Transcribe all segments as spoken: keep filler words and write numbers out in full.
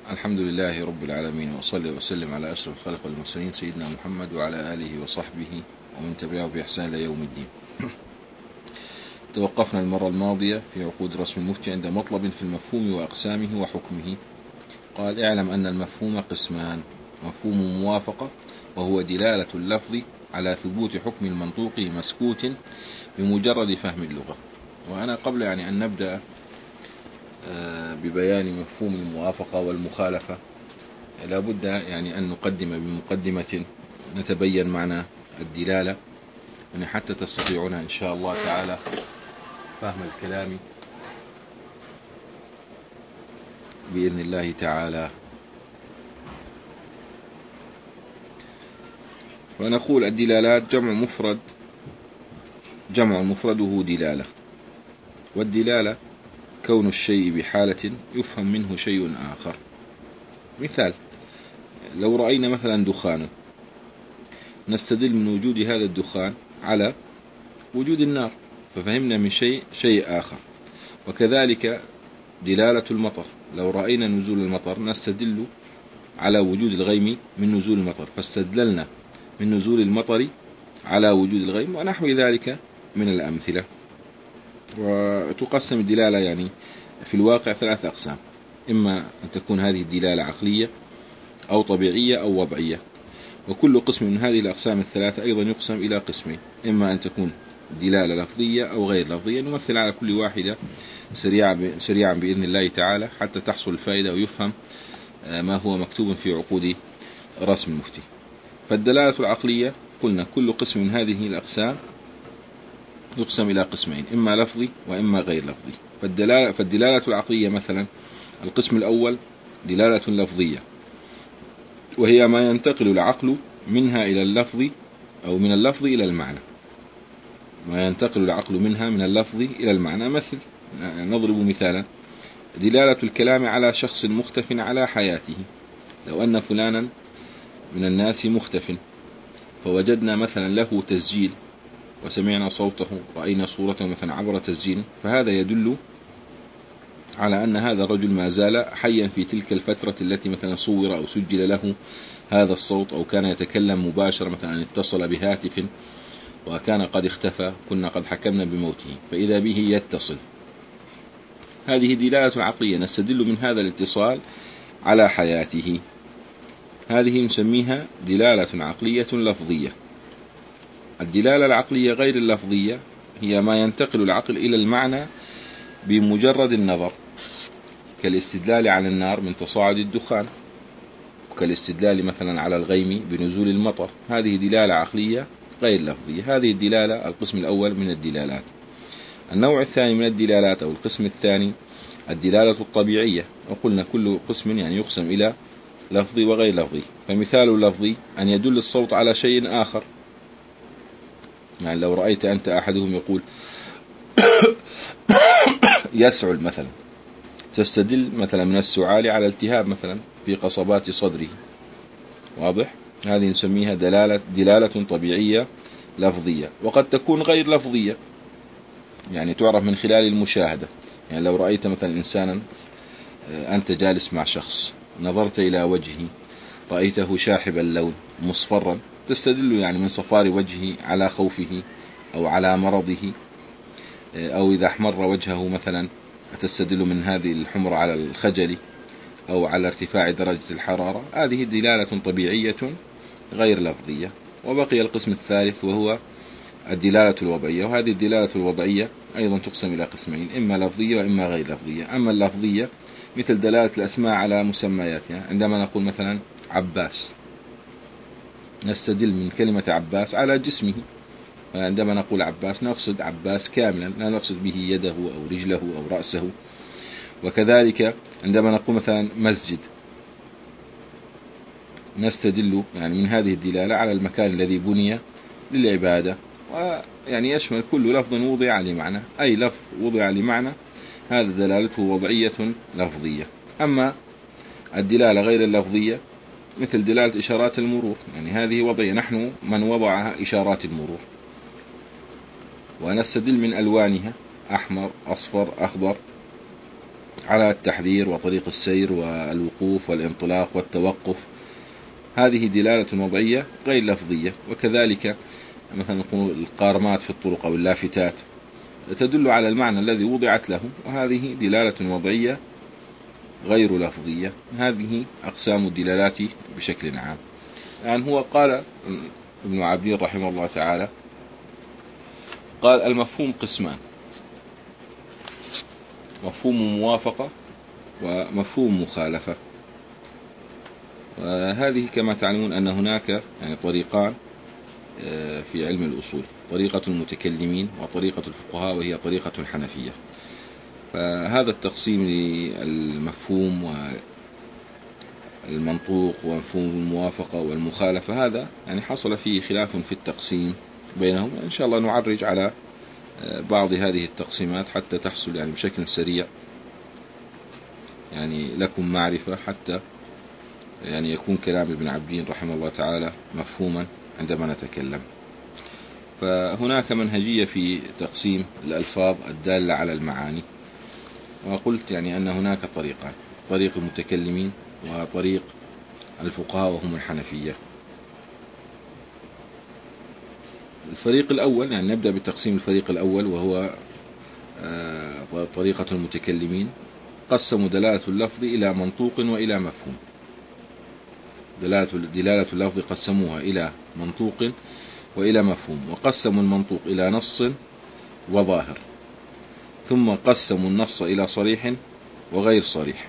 الحمد لله رب العالمين، وصلي وسلم على أشرف الخلق والمرسلين سيدنا محمد وعلى آله وصحبه ومن تبعه بإحسان إلى يوم الدين. توقفنا المرة الماضية في عقود رسم المفتي عند مطلب في المفهوم وأقسامه وحكمه. قال: اعلم أن المفهوم قسمان: مفهوم موافقة وهو دلالة اللفظ على ثبوت حكم المنطوق مسكوت بمجرد فهم اللغة. وأنا قبل يعني أن نبدأ ببيان مفهوم الموافقة والمخالفة لابد يعني أن نقدم بمقدمة نتبين معنى الدلالة، يعني حتى تستطيعون إن شاء الله تعالى فهم الكلام بإذن الله تعالى. ونقول الدلالات جمع مفرد، جمع مفرده دلالة، والدلالة كون الشيء بحالة يفهم منه شيء آخر. مثال: لو رأينا مثلا دخانا نستدل من وجود هذا الدخان على وجود النار، ففهمنا من شيء شيء آخر. وكذلك دلالة المطر: لو رأينا نزول المطر نستدل على وجود الغيم من نزول المطر، فاستدللنا من نزول المطر على وجود الغيم، ونحو ذلك من الأمثلة. وتقسم الدلالة يعني في الواقع ثلاث أقسام: إما أن تكون هذه الدلالة عقلية أو طبيعية أو وضعية. وكل قسم من هذه الأقسام الثلاثة أيضا يقسم إلى قسمين: إما أن تكون دلالة لفظية أو غير لفظية. نمثل على كل واحدة سريعا بإذن الله تعالى حتى تحصل الفائدة ويفهم ما هو مكتوب في عقود رسم المفتي. فالدلالة العقلية قلنا كل قسم من هذه الأقسام يقسم إلى قسمين: إما لفظي وإما غير لفظي. فالدلالة, فالدلالة العقلية مثلا القسم الأول دلالة لفظية، وهي ما ينتقل العقل منها إلى اللفظ أو من اللفظ إلى المعنى. ما ينتقل العقل منها من اللفظ إلى المعنى. مثل نضرب مثالا: دلالة الكلام على شخص مختف على حياته. لو أن فلانا من الناس مختف فوجدنا مثلا له تسجيل وسمعنا صوته، رأينا صورته مثلا عبر تسجيل، فهذا يدل على أن هذا الرجل ما زال حيا في تلك الفترة التي مثلا صور أو سجل له هذا الصوت، أو كان يتكلم مباشرة، مثلا اتصل بهاتف وكان قد اختفى كنا قد حكمنا بموته فإذا به يتصل. هذه دلالة عقلية نستدل من هذا الاتصال على حياته، هذه نسميها دلالة عقلية لفظية. الدلالة العقلية غير اللفظية هي ما ينتقل العقل إلى المعنى بمجرد النظر، كالاستدلال على النار من تصاعد الدخان، وكالاستدلال مثلا على الغيم بنزول المطر. هذه دلالة عقلية غير لفظية. هذه الدلالة القسم الأول من الدلالات. النوع الثاني من الدلالات أو القسم الثاني الدلالة الطبيعية، وقلنا كل قسم يعني يقسم إلى لفظي وغير لفظي. فمثال اللفظي أن يدل الصوت على شيء آخر، يعني لو رأيت أنت أحدهم يقول يسعل مثلا، تستدل مثلا من السعال على التهاب مثلا في قصبات صدره. واضح؟ هذه نسميها دلالة دلالة طبيعية لفظية. وقد تكون غير لفظية، يعني تعرف من خلال المشاهدة. يعني لو رأيت مثلا إنسانا، أنت جالس مع شخص نظرت إلى وجهه رأيته شاحب اللون مصفرا، تستدل يعني من صفار وجهه على خوفه أو على مرضه، أو إذا احمر وجهه مثلا تستدل من هذه الحمر على الخجل أو على ارتفاع درجة الحرارة. هذه دلالة طبيعية غير لفظية. وبقي القسم الثالث وهو الدلالة الوضعية، وهذه الدلالة الوضعية أيضا تقسم إلى قسمين: إما لفظية وإما غير لفظية. أما اللفظية مثل دلالة الأسماء على مسمياتها. عندما نقول مثلا عباس نستدل من كلمة عباس على جسمه، عندما نقول عباس نقصد عباس كاملا، لا نقصد به يده أو رجله أو رأسه. وكذلك عندما نقول مثلا مسجد نستدل يعني من هذه الدلالة على المكان الذي بني للعبادة. ويعني يشمل كل لفظ وضع لمعنى، أي لفظ وضع لمعنى هذا دلالته وضعية لفظية. أما الدلالة غير اللفظية مثل دلالة إشارات المرور، يعني هذه وضعية، نحن من وضعها إشارات المرور، ونستدل من ألوانها أحمر أصفر أخضر، على التحذير وطريق السير والوقوف والانطلاق والتوقف، هذه دلالة وضعية غير لفظية. وكذلك مثلا نقول القارمات في الطرق أو اللافتات تدل على المعنى الذي وضعت له، وهذه دلالة وضعية غير لفظية. هذه أقسام الدلالات بشكل عام. يعني هو قال ابن عابدين رحمه الله تعالى، قال المفهوم قسمان: مفهوم موافقة ومفهوم مخالفة. وهذه كما تعلمون أن هناك يعني طريقان في علم الأصول: طريقة المتكلمين وطريقة الفقهاء، وهي طريقة الحنفية. فهذا التقسيم للمفهوم والمنطوق ومفهوم الموافقة والمخالفة، هذا يعني حصل فيه خلاف في التقسيم بينهم. إن شاء الله نعرج على بعض هذه التقسيمات حتى تحصل يعني بشكل سريع يعني لكم معرفة، حتى يعني يكون كلام ابن عابدين رحمه الله تعالى مفهوما عندما نتكلم. فهناك منهجية في تقسيم الألفاظ الدالة على المعاني. وقلت يعني أن هناك طريقان: طريق المتكلمين وطريق الفقهاء وهم الحنفية. الفريق الأول، يعني نبدأ بتقسيم الفريق الأول وهو طريقة المتكلمين. قسموا دلالة اللفظ إلى منطوق وإلى مفهوم. دلالة اللفظ قسموها إلى منطوق وإلى مفهوم، وقسموا المنطوق إلى نص وظاهر، ثم قسموا النص إلى صريح وغير صريح.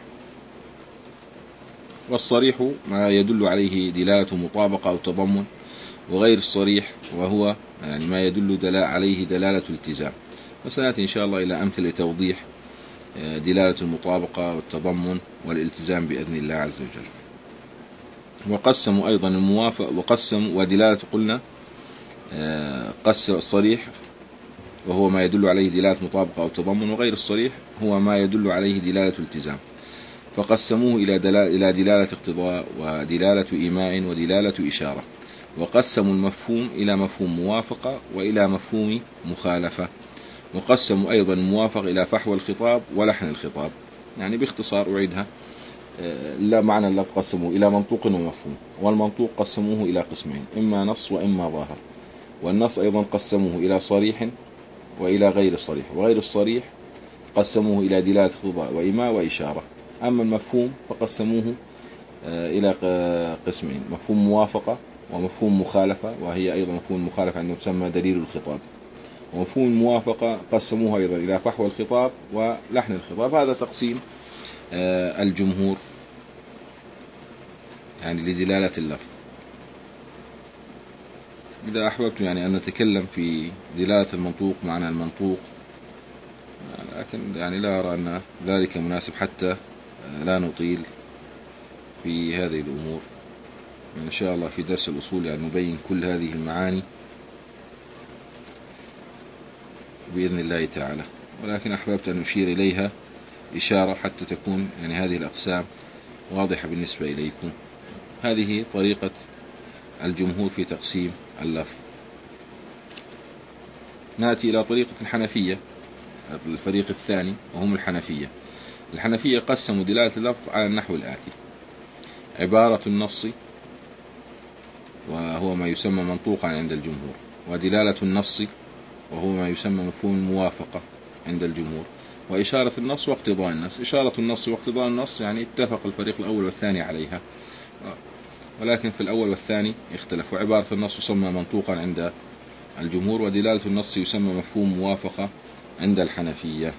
والصريح ما يدل عليه دلالة مطابقة أو تضمن، وغير الصريح وهو يعني ما يدل دلالة عليه دلالة التزام. وسنأتي إن شاء الله إلى أمثلة توضيح دلالة المطابقة والتضمن والالتزام بإذن الله عز وجل. وقسموا أيضا الموافق، وقسموا ودلالة قلنا قسم الصريح وهو ما يدل عليه دلالة مطابقة أو تضمن، وغير الصريح هو ما يدل عليه دلالة التزام. فقسموه إلى دلالة, إلى دلالة اقتضاء ودلالة إيماء ودلالة إشارة. وقسموا المفهوم إلى مفهوم موافقة وإلى مفهوم مخالفة. وقسموا أيضا الموافق إلى فحوى الخطاب ولحن الخطاب. يعني باختصار أعيدها: لا معنى اللفظ قسموه إلى منطوق ومفهوم. والمنطوق قسموه إلى قسمين: إما نص وإما ظاهر. والنص أيضا قسموه إلى صريح وإلى غير صريح. وغير الصريح قسموه إلى دلالة اقتضاء وإيماء وإشارة. أما المفهوم فقسموه إلى قسمين: مفهوم موافقة ومفهوم مخالفة، وهي أيضا مفهوم مخالفة أنه تسمى دليل الخطاب. ومفهوم الموافقة قسموه أيضا إلى فحوى الخطاب ولحن الخطاب. هذا تقسيم الجمهور يعني لدلالة اللفظ. إذا أحببت يعني أن نتكلم في دلالة المنطوق معنى المنطوق، لكن يعني لا أرى أن ذلك مناسب حتى لا نطيل في هذه الأمور. إن شاء الله في درس الأصول يعني نبين كل هذه المعاني بإذن الله تعالى، ولكن أحببت أن أشير إليها إشارة حتى تكون يعني هذه الأقسام واضحة بالنسبة إليكم. هذه طريقة الجمهور في تقسيم اللفظ. نأتي إلى طريقة الحنفية، الفريق الثاني وهم الحنفية. الحنفية قسموا دلالة اللفظ على النحو الآتي: عبارة النص وهو ما يسمى منطوقا عند الجمهور، ودلالة النص وهو ما يسمى مفهوم الموافقة عند الجمهور، وإشارة النص واقتضاء النص. إشارة النص واقتضاء النص يعني اتفق الفريق الأول والثاني عليها، ولكن في الأول والثاني اختلفوا. عبارة النص يسمى منطوقا عند الجمهور، ودلالة النص يسمى مفهوم موافقة عند الحنفية.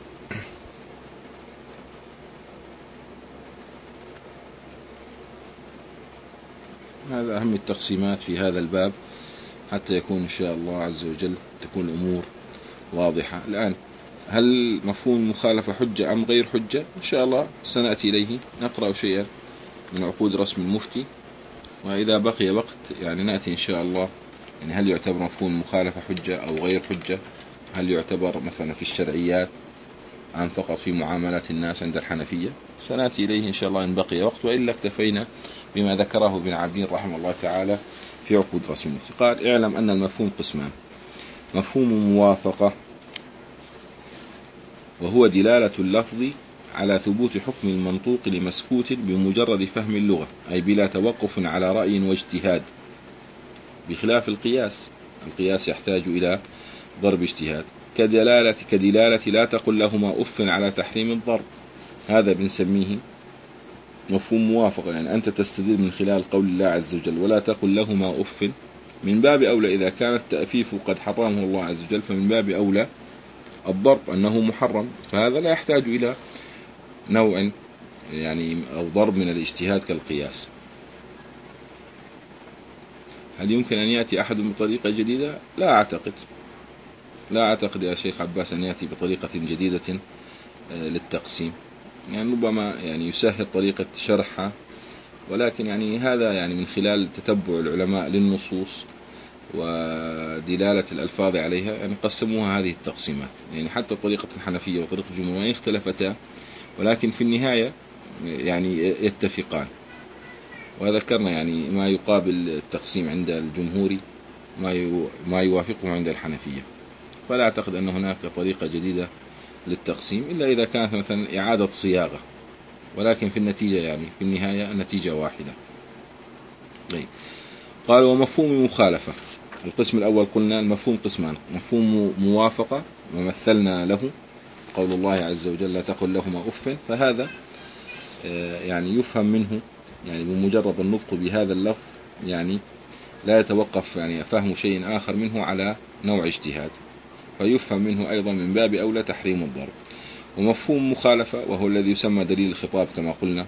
هذا أهم التقسيمات في هذا الباب حتى يكون إن شاء الله عز وجل تكون الأمور واضحة. الآن هل مفهوم المخالفة حجة أم غير حجة؟ إن شاء الله سنأتي إليه، نقرأ شيئا من عقود رسم المفتي، وإذا بقي وقت يعني نأتي إن شاء الله يعني هل يعتبر مفهوم المخالفة حجة أو غير حجة، هل يعتبر مثلا في الشرعيات أم فقط في معاملات الناس عند الحنفية. سنأتي إليه إن شاء الله إن بقي وقت، وإلا اكتفينا بما ذكره ابن عابدين رحمه الله تعالى في عقود رسم المفتي. قال: اعلم أن المفهوم قسمان: مفهوم موافقة وهو دلالة اللفظ على ثبوت حكم المنطوق لمسكوت بمجرد فهم اللغة، أي بلا توقف على رأي واجتهاد، بخلاف القياس. القياس يحتاج إلى ضرب اجتهاد، كدلالة كدلالة لا تقل لهما أف على تحريم الضرب، هذا بنسميه مفهوم موافقة. يعني أنت تستدل من خلال قول الله عز وجل ولا تقل لهما أف، من باب أولى إذا كان التأفيف قد حرمه الله عز وجل، فمن باب أولى الضرب أنه محرم، فهذا لا يحتاج إلى نوع يعني أو ضرب من الاجتهاد كالقياس. هل يمكن أن يأتي أحد بطريقة جديدة؟ لا أعتقد لا أعتقد يا شيخ عباس أن يأتي بطريقة جديدة للتقسيم، يعني ربما يعني يسهل طريقة شرحها، ولكن يعني هذا يعني من خلال تتبع العلماء للنصوص ودلالة الألفاظ عليها، يعني قسموها هذه التقسيمات. يعني حتى طريقة الحنفية وطريقة الجمهور اختلفتا، ولكن في النهاية يعني يتفقان. وذكرنا يعني ما يقابل التقسيم عند الجمهور ما ما يوافقه عند الحنفية، فلا أعتقد أن هناك طريقة جديدة للتقسيم إلا إذا كانت مثلا إعادة صياغة، ولكن في النتيجة يعني في النهاية النتيجة واحدة. طيب. قال ومفهوم المخالفة، القسم الأول قلنا المفهوم قسمان، مفهوم موافقة ومثلنا له قول الله عز وجل لا تقل لهما أف، فهذا يعني يفهم منه يعني بمجرد النطق بهذا اللفظ يعني لا يتوقف يعني فهم شيء آخر منه على نوع اجتهاد، فيفهم منه أيضا من باب أولى تحريم الضرب. ومفهوم مخالفة وهو الذي يسمى دليل الخطاب كما قلنا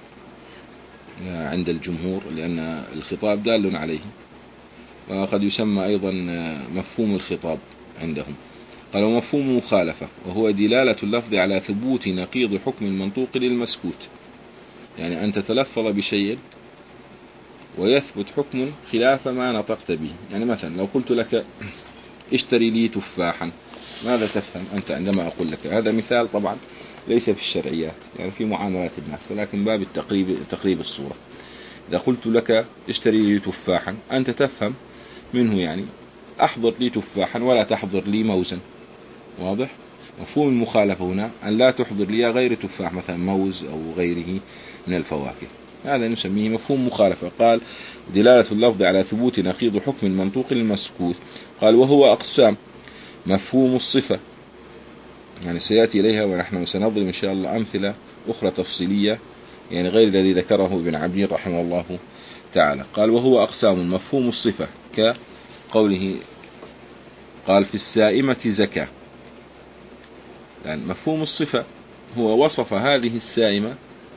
عند الجمهور، لأن الخطاب دال عليه، وقد يسمى أيضا مفهوم الخطاب عندهم. قال ومفهوم مخالفة وهو دلالة اللفظ على ثبوت نقيض حكم المنطوق للمسكوت، يعني أن تتلفظ بشيء ويثبت حكم خلاف ما نطقت به. يعني مثلا لو قلت لك اشتري لي تفاحا، ماذا تفهم أنت عندما أقول لك؟ هذا مثال طبعا ليس في الشرعيات، يعني في معاملات الناس، ولكن باب التقريب تقريب الصورة. إذا قلت لك اشتري لي تفاحا، أنت تفهم منه يعني أحضر لي تفاحا ولا تحضر لي موزا، واضح؟ مفهوم المخالفة هنا أن لا تحضر لي غير تفاح، مثلا موز أو غيره من الفواكه، هذا نسميه مفهوم مخالفة. قال دلالة اللفظ على ثبوت نقيض حكم المنطوق المسكوت. قال وهو أقسام، مفهوم الصفة، يعني سيأتي إليها ونحن سنضرب إن شاء الله أمثلة أخرى تفصيلية يعني غير الذي ذكره ابن عبدين رحمه الله تعالى. قال وهو أقسام، مفهوم الصفة كقوله قال في السائمة زكاة، يعني مفهوم الصفة هو وصف هذه السائمة،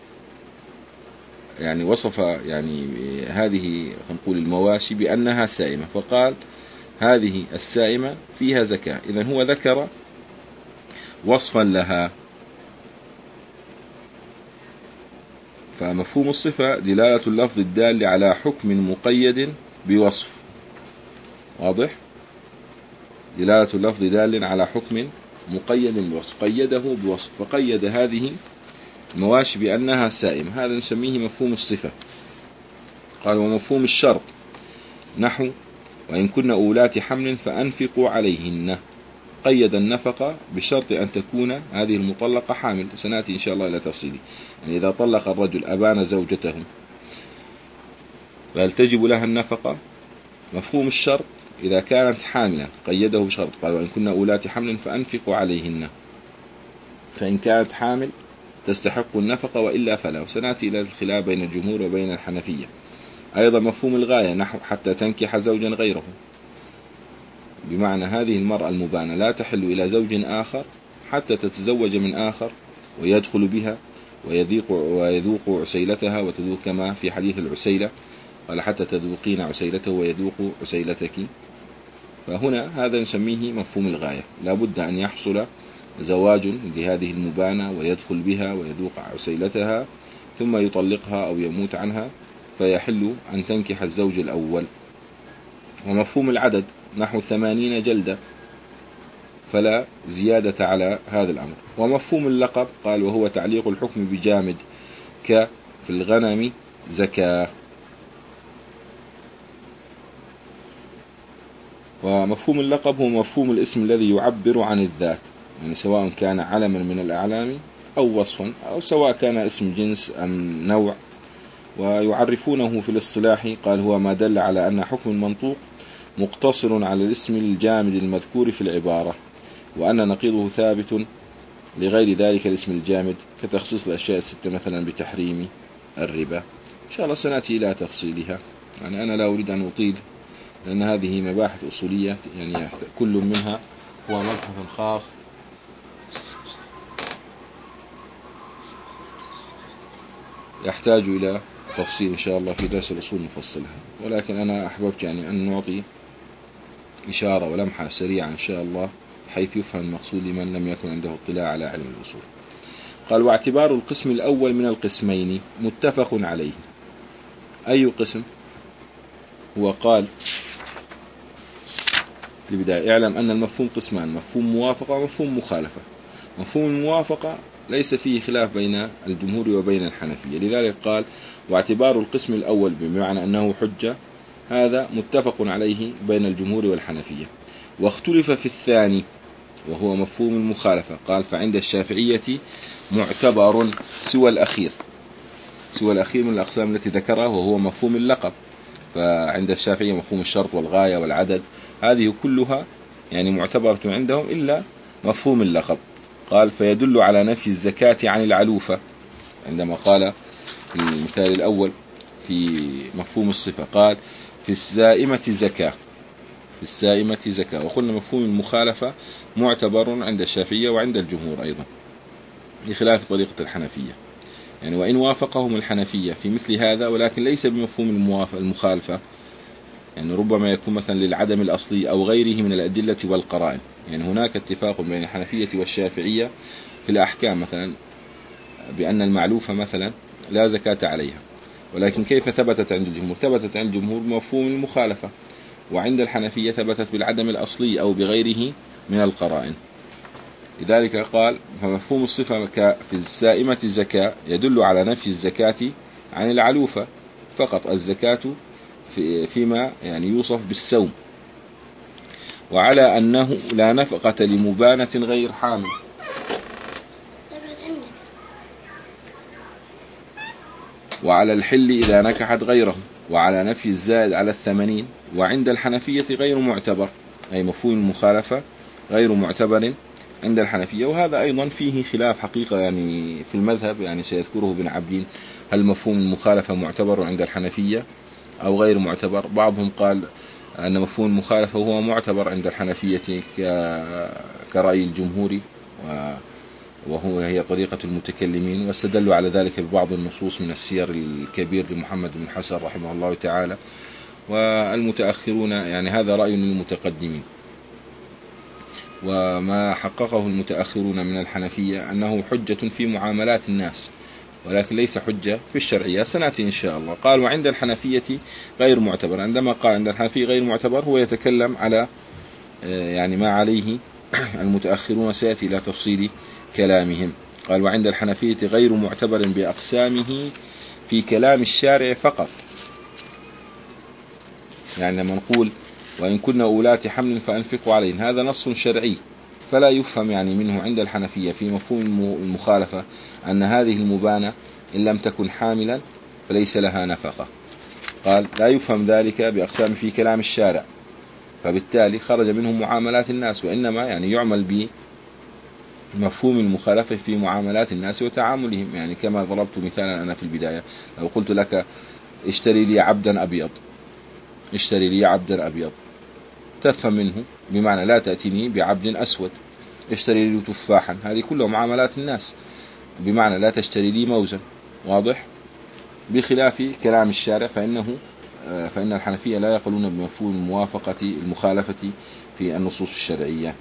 يعني وصف يعني هذه نقول المواشي بأنها سائمة، فقال هذه السائمة فيها زكاة، إذن هو ذكر وصفا لها. فمفهوم الصفة دلالة اللفظ الدال على حكم مقيد بوصف، واضح؟ دلالة اللفظ دال على حكم مقيد بوصف، قيده بوصف، فقيد هذه المواشي بأنها سائمة، هذا نسميه مفهوم الصفة. قال ومفهوم الشرط نحو وإن كن أولات حمل فأنفقوا عليهن، قيد النفقة بشرط أن تكون هذه المطلقة حامل، سنأتي إن شاء الله إلى تفصيله. يعني إذا طلق الرجل أبان زوجته فهل تجب لها النفقة؟ مفهوم الشرط إذا كانت حاملة قيده بشرط، قال وإن كن أولات حمل فأنفقوا عليهن، فإن كانت حامل تستحق النفقة وإلا فلا، وسنأتي إلى الخلاف بين الجمهور وبين الحنفية. أيضا مفهوم الغاية نحو حتى تنكح زوجا غيره، بمعنى هذه المرأة المبانة لا تحل إلى زوج آخر حتى تتزوج من آخر ويدخل بها ويذوق, ويذوق عسيلتها وتذوق، كما في حديث العسيلة قال حتى تذوقين عسيلته ويذوق عسيلتك. فهنا هذا نسميه مفهوم الغاية، لا بد أن يحصل زواج لهذه المبانة ويدخل بها ويذوق عسيلتها ثم يطلقها أو يموت عنها فيحل أن تنكح الزوج الأول. ومفهوم العدد نحو ثمانين جلدة، فلا زيادة على هذا الأمر. ومفهوم اللقب قال وهو تعليق الحكم بجامد ك في الغنم زكاة. ومفهوم اللقب هو مفهوم الاسم الذي يعبر عن الذات، يعني سواء كان علما من الأعلام أو وصفا، أو سواء كان اسم جنس أم نوع. ويعرفونه في الاصطلاح قال هو ما دل على أن حكم المنطوق مقتصر على الاسم الجامد المذكور في العبارة، وأن نقيضه ثابت لغير ذلك الاسم الجامد، كتخصيص الأشياء الستة مثلا بتحريم الربا. إن شاء الله سنأتي إلى تفصيلها، يعني أنا لا أريد أن أطيل لأن هذه مباحث أصولية، يعني كل منها هو مبحث خاص يحتاج إلى تفصيل إن شاء الله في درس الأصول نفصلها، ولكن أنا أحببت يعني أن نعطي إشارة ولمحة سريعة إن شاء الله حيث يفهم المقصود لمن لم يكن عنده اطلاع على علم الأصول. قال واعتبار القسم الأول من القسمين متفق عليه. أي قسم؟ هو قال في البداية اعلم أن المفهوم قسمان، مفهوم موافقة ومفهوم مخالفة. مفهوم الموافقة ليس فيه خلاف بين الجمهور وبين الحنفية، لذلك قال واعتبار القسم الأول بمعنى أنه حجة هذا متفق عليه بين الجمهور والحنفية. واختلف في الثاني وهو مفهوم المخالفة، قال فعند الشافعية معتبر سوى الأخير، سوى الأخير من الأقسام التي ذكرها وهو مفهوم اللقب. فعند الشافعية مفهوم الشرط والغاية والعدد هذه كلها يعني معتبرة عندهم إلا مفهوم اللقب. قال فيدل على نفي الزكاة عن العلوفة، عندما قال في المثال الأول في مفهوم الصفة قال في السائمة زكاة، في السائمة زكاة. وقلنا مفهوم المخالفة معتبر عند الشافعية وعند الجمهور أيضا بخلاف طريقة الحنفية، يعني وإن وافقهم الحنفية في مثل هذا ولكن ليس بمفهوم المخالفة، يعني ربما يكون مثلا للعدم الأصلي أو غيره من الأدلة والقرائن. يعني هناك اتفاق بين الحنفية والشافعية في الأحكام مثلا بأن المعلوفة مثلا لا زكاة عليها، ولكن كيف ثبتت عند الجمهور؟ ثبتت عند الجمهور بمفهوم المخالفة، وعند الحنفية ثبتت بالعدم الأصلي أو بغيره من القرائن. لذلك قال فمفهوم الصفة في السائمة الزكاة يدل على نفي الزكاة عن العلوفة فقط، الزكاة في فيما يعني يوصف بالسوم، وعلى أنه لا نفقة لمبانة غير حامل، وعلى الحل إذا نكحت غيره، وعلى نفي الزائد على الثمانين. وعند الحنفية غير معتبر، أي مفهوم المخالفة غير معتبر عند الحنفية. وهذا أيضا فيه خلاف حقيقة يعني في المذهب، يعني سيذكره ابن عبدين، هل مفهوم المخالفة معتبر عند الحنفية أو غير معتبر؟ بعضهم قال أن مفهوم المخالفة هو معتبر عند الحنفية كرأي الجمهور، وهو هي طريقة المتكلمين، واستدلوا على ذلك ببعض النصوص من السير الكبير لمحمد بن حسن رحمه الله تعالى. والمتأخرون يعني هذا رأي للمتقدمين، وما حققه المتأخرون من الحنفية أنه حجة في معاملات الناس ولكن ليس حجة في الشرعية، سنأتي إن شاء الله. قال وعند الحنفية غير معتبر، عندما قال عند الحنفية غير معتبر هو يتكلم على يعني ما عليه المتأخرون، سيأتي إلى تفصيل كلامهم. قال وعند الحنفية غير معتبر بأقسامه في كلام الشارع فقط، يعني لما نقول وإن كنا أولات حمل فأنفقوا عليهم هذا نص شرعي، فلا يفهم يعني منه عند الحنفية في مفهوم المخالفة أن هذه المبانة إن لم تكن حاملا فليس لها نفقة. قال لا يفهم ذلك بأقسام في كلام الشارع، فبالتالي خرج منهم معاملات الناس، وإنما يعني يعمل بمفهوم المخالفة في معاملات الناس وتعاملهم. يعني كما ضربت مثالا أنا في البداية، لو قلت لك اشتري لي عبدا أبيض، اشتري لي عبدا أبيض، تفهم منه بمعنى لا تأتيني بعبد أسود. اشتري لي تفاحا، هذه كلها معاملات الناس بمعنى لا تشتري لي موزا، واضح؟ بخلاف كلام الشارع فإنه فإن الحنفية لا يقولون بمفهوم الموافقة المخالفة في النصوص الشرعية.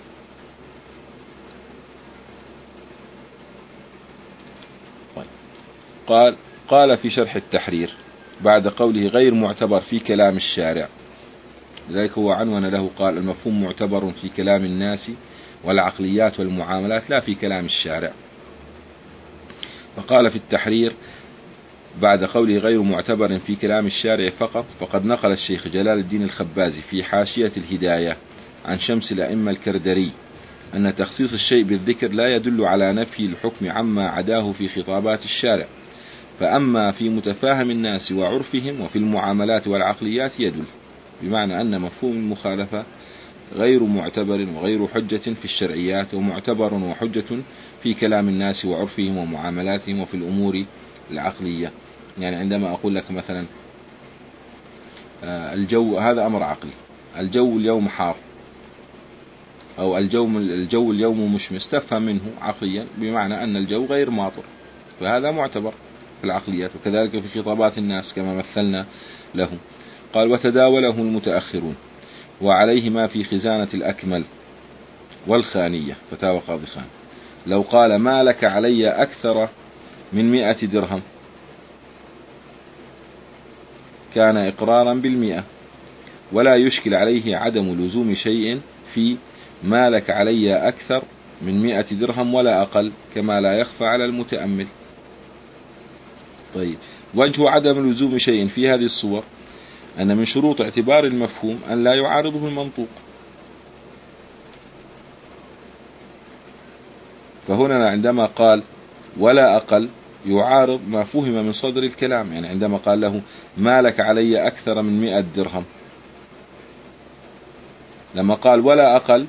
قال قال في شرح التحرير بعد قوله غير معتبر في كلام الشارع، لذلك هو عنوان له قال المفهوم معتبر في كلام الناس والعقليات والمعاملات لا في كلام الشارع. فقال في التحرير بعد قوله غير معتبر في كلام الشارع فقط، فقد نقل الشيخ جلال الدين الخبازي في حاشية الهداية عن شمس الأئمة الكردري أن تخصيص الشيء بالذكر لا يدل على نفي الحكم عما عداه في خطابات الشارع، فأما في متفاهم الناس وعرفهم وفي المعاملات والعقليات يدل، بمعنى أن مفهوم المخالفة غير معتبر وغير حجة في الشرعيات، ومعتبر وحجة في كلام الناس وعرفهم ومعاملاتهم وفي الأمور العقلية. يعني عندما أقول لك مثلا الجو، هذا أمر عقلي، الجو اليوم حار، أو الجو الجو اليوم مشمس، تفهم منه عقليا بمعنى أن الجو غير ماطر، فهذا معتبر في العقليات. وكذلك في خطابات الناس كما مثلنا له. قال وتداوله المتأخرون وعليه ما في خزانة الأكمل والخانية، فتاوى قاضي خان، لو قال ما لك علي أكثر من مئة درهم كان إقرارا بالمئة، ولا يشكل عليه عدم لزوم شيء في ما لك علي أكثر من مئة درهم ولا أقل، كما لا يخفى على المتأمل. طيب، وجه عدم لزوم شيء في هذه الصور أن من شروط اعتبار المفهوم أن لا يعارضه المنطوق. فهنا عندما قال ولا أقل يعارض ما فهم من صدر الكلام، يعني عندما قال له ما لك علي أكثر من مئة درهم، لما قال ولا أقل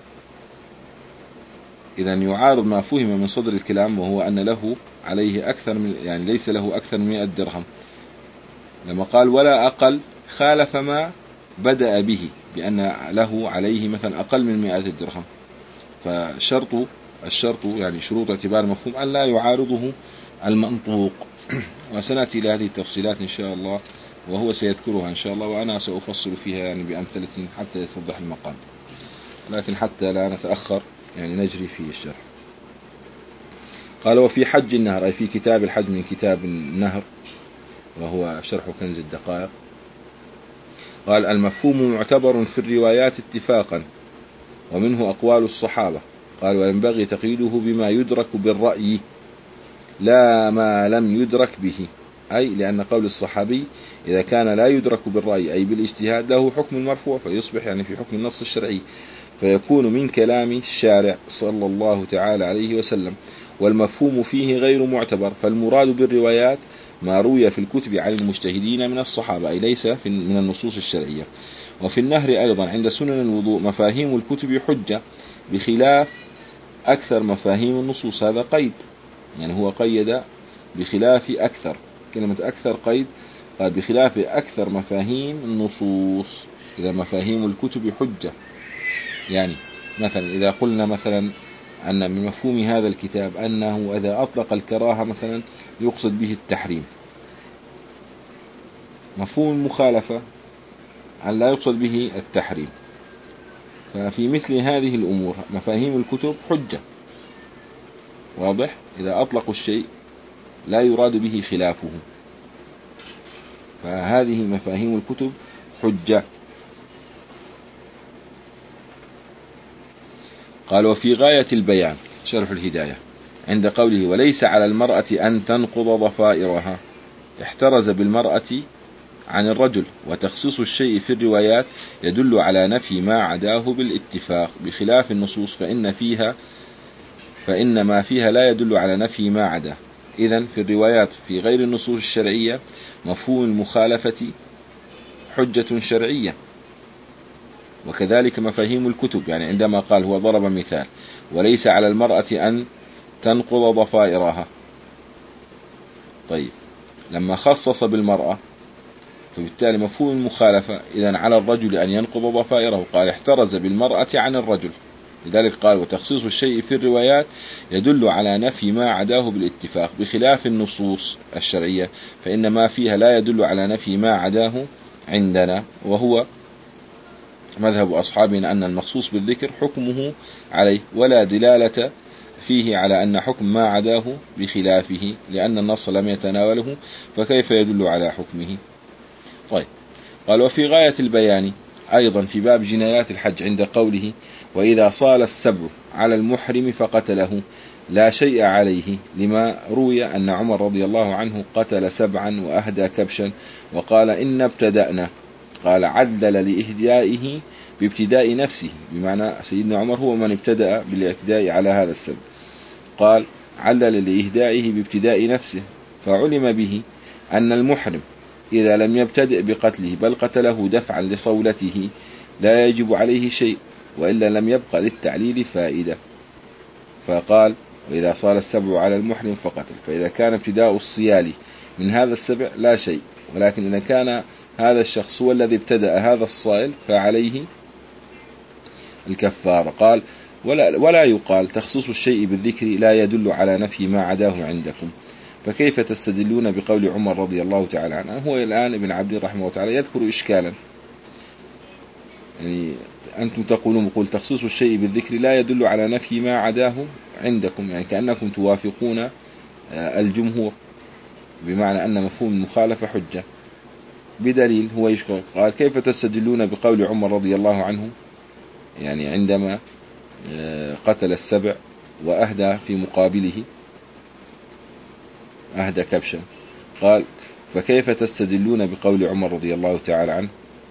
إذن يعارض ما فهم من صدر الكلام، وهو أن له عليه أكثر من، يعني ليس له أكثر من مئة درهم. لما قال ولا أقل خالف ما بدأ به بأن له عليه مثلا أقل من مئة درهم. فشرط الشرط يعني شروط اعتبار المفهوم أن لا يعارضه المنطوق. وسنأتي إلى هذه التفصيلات إن شاء الله، وهو سيذكرها إن شاء الله، وأنا سأفصل فيها يعني بأمثلة حتى يتوضح المقام، لكن حتى لا نتأخر يعني نجري في الشرح. قال وفي حج النهر، أي في كتاب الحج من كتاب النهر وهو شرح كنز الدقائق، قال المفهوم معتبر في الروايات اتفاقا ومنه أقوال الصحابة. قال وينبغي تقييده بما يدرك بالرأي لا ما لم يدرك به، أي لأن قول الصحابي إذا كان لا يدرك بالرأي أي بالاجتهاد له حكم المرفوع، فيصبح يعني في حكم النص الشرعي، فيكون من كلام الشارع صلى الله تعالى عليه وسلم، والمفهوم فيه غير معتبر. فالمراد بالروايات ما روي في الكتب عن المجتهدين من الصحابة، أي ليس من النصوص الشرعية. وفي النهر أيضا عند سنن الوضوء مفاهيم الكتب حجة بخلاف أكثر مفاهيم النصوص، هذا قيد، يعني هو قيد بخلاف أكثر، كلمة أكثر قيد، قال بخلاف أكثر مفاهيم النصوص، إذا مفاهيم الكتب حجة. يعني مثلا إذا قلنا مثلا أن من مفهوم هذا الكتاب أنه إذا أطلق الكراهة مثلا يقصد به التحريم، مفهوم المخالفة أن لا يقصد به التحريم. ففي مثل هذه الأمور مفاهيم الكتب حجة، واضح، إذا أطلقوا الشيء لا يراد به خلافه، فهذه مفاهيم الكتب حجة. قال وفي غاية البيان شرح الهداية عند قوله وليس على المرأة أن تنقض ضفائرها، احترز بالمرأة عن الرجل، وتخصيص الشيء في الروايات يدل على نفي ما عداه بالاتفاق، بخلاف النصوص فإن فيها فإن ما فيها لا يدل على نفي ما عداه. إذن في الروايات في غير النصوص الشرعية مفهوم المخالفة حجة شرعية، وكذلك مفاهيم الكتب. يعني عندما قال هو ضرب مثال وليس على المرأة أن تنقض ضفائرها، طيب لما خصص بالمرأة فبالتالي مفهوم المخالفة إذن على الرجل أن ينقض ضفائره، قال احترز بالمرأة عن الرجل، لذلك قال وتخصيص الشيء في الروايات يدل على نفي ما عداه بالاتفاق، بخلاف النصوص الشرعية فإن ما فيها لا يدل على نفي ما عداه عندنا، وهو مذهب أصحابنا أن المخصوص بالذكر حكمه عليه، ولا دلالة فيه على أن حكم ما عداه بخلافه، لأن النص لم يتناوله فكيف يدل على حكمه. طيب، قال وفي غاية البيان أيضا في باب جنايات الحج عند قوله وإذا صال السبع على المحرم فقتله لا شيء عليه، لما روي أن عمر رضي الله عنه قتل سبعا وأهدى كبشا وقال إن ابتدأنا، قال عدل لإهدائه بابتداء نفسه، بمعنى سيدنا عمر هو من ابتدأ بالاعتداء على هذا السبب. قال علل لإهدائه بابتداء نفسه، فعلم به أن المحرم إذا لم يبتدئ بقتله بل قتله دفعا لصولته لا يجب عليه شيء، وإلا لم يبقى للتعليل فائدة. فقال وإذا صال السبع على المحرم فقتل، فإذا كان ابتداء الصيال من هذا السبع لا شيء، ولكن إذا كان هذا الشخص هو الذي ابتدأ هذا الصائل فعليه الكفارة. قال ولا, ولا يقال تخصيص الشيء بالذكر لا يدل على نفي ما عداه عندكم، فكيف تستدلون بقول عمر رضي الله تعالى عنه؟ هو الآن ابن عبد رحمه الله تعالى يذكر إشكالا، يعني أنتم تقولون بقول تخصيص الشيء بالذكر لا يدل على نفي ما عداه عندكم، يعني كأنكم توافقون الجمهور، بمعنى أن مفهوم المخالفة حجة بدليل. هو يشكر قال كيف تستدلون بقول عمر رضي الله عنه، يعني عندما قتل السبع وأهدى في مقابله أهدى كبشا. قال فكيف تستدلون بقول عمر رضي الله تعالى عنه؟